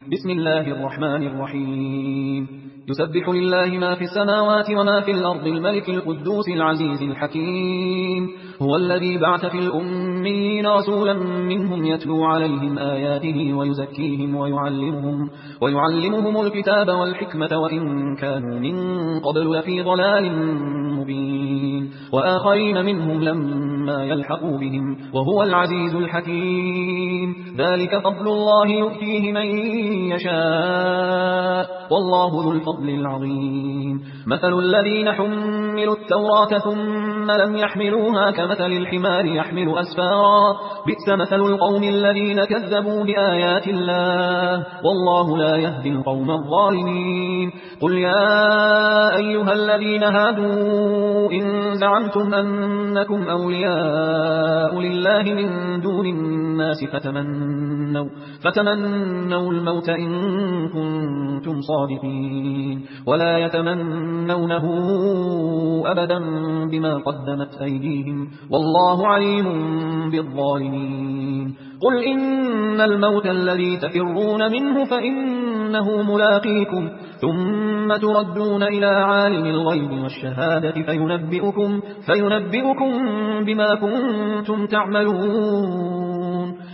بسم الله الرحمن الرحيم يسبح لله ما في السماوات وما في الأرض الملك القدوس العزيز الحكيم هو الذي بعث في الأميين رسولا منهم يتلو عليهم آياته ويزكيهم ويعلمهم الكتاب والحكمة وإن كانوا من قبل لفي ضلال مبين وآخرين منهم لما يلحقوا بهم وهو العزيز الحكيم ذلك فضل الله يؤتيه من يشاء والله ذو الفضل العظيم مثل الذين حملوا التوراة ثم لم يحملوها كمثل الحمار يحمل أسفارا بئس مثل القوم الذين كذبوا بآيات الله والله لا يهدي القوم الظالمين قل يا أيها الذين هادوا إن زعمتم أنكم أولياء لله من دون الناس فتمنوا الموت إن كنتم صادقين ولا يتمنونه أبدا بما قدمت أيديهم والله عليم بالظالمين قل إن الموت الذي تفرون منه فإنه ملاقيكم ثم تردون إلى عالم الغيب والشهادة فينبئكم بما كنتم تعملون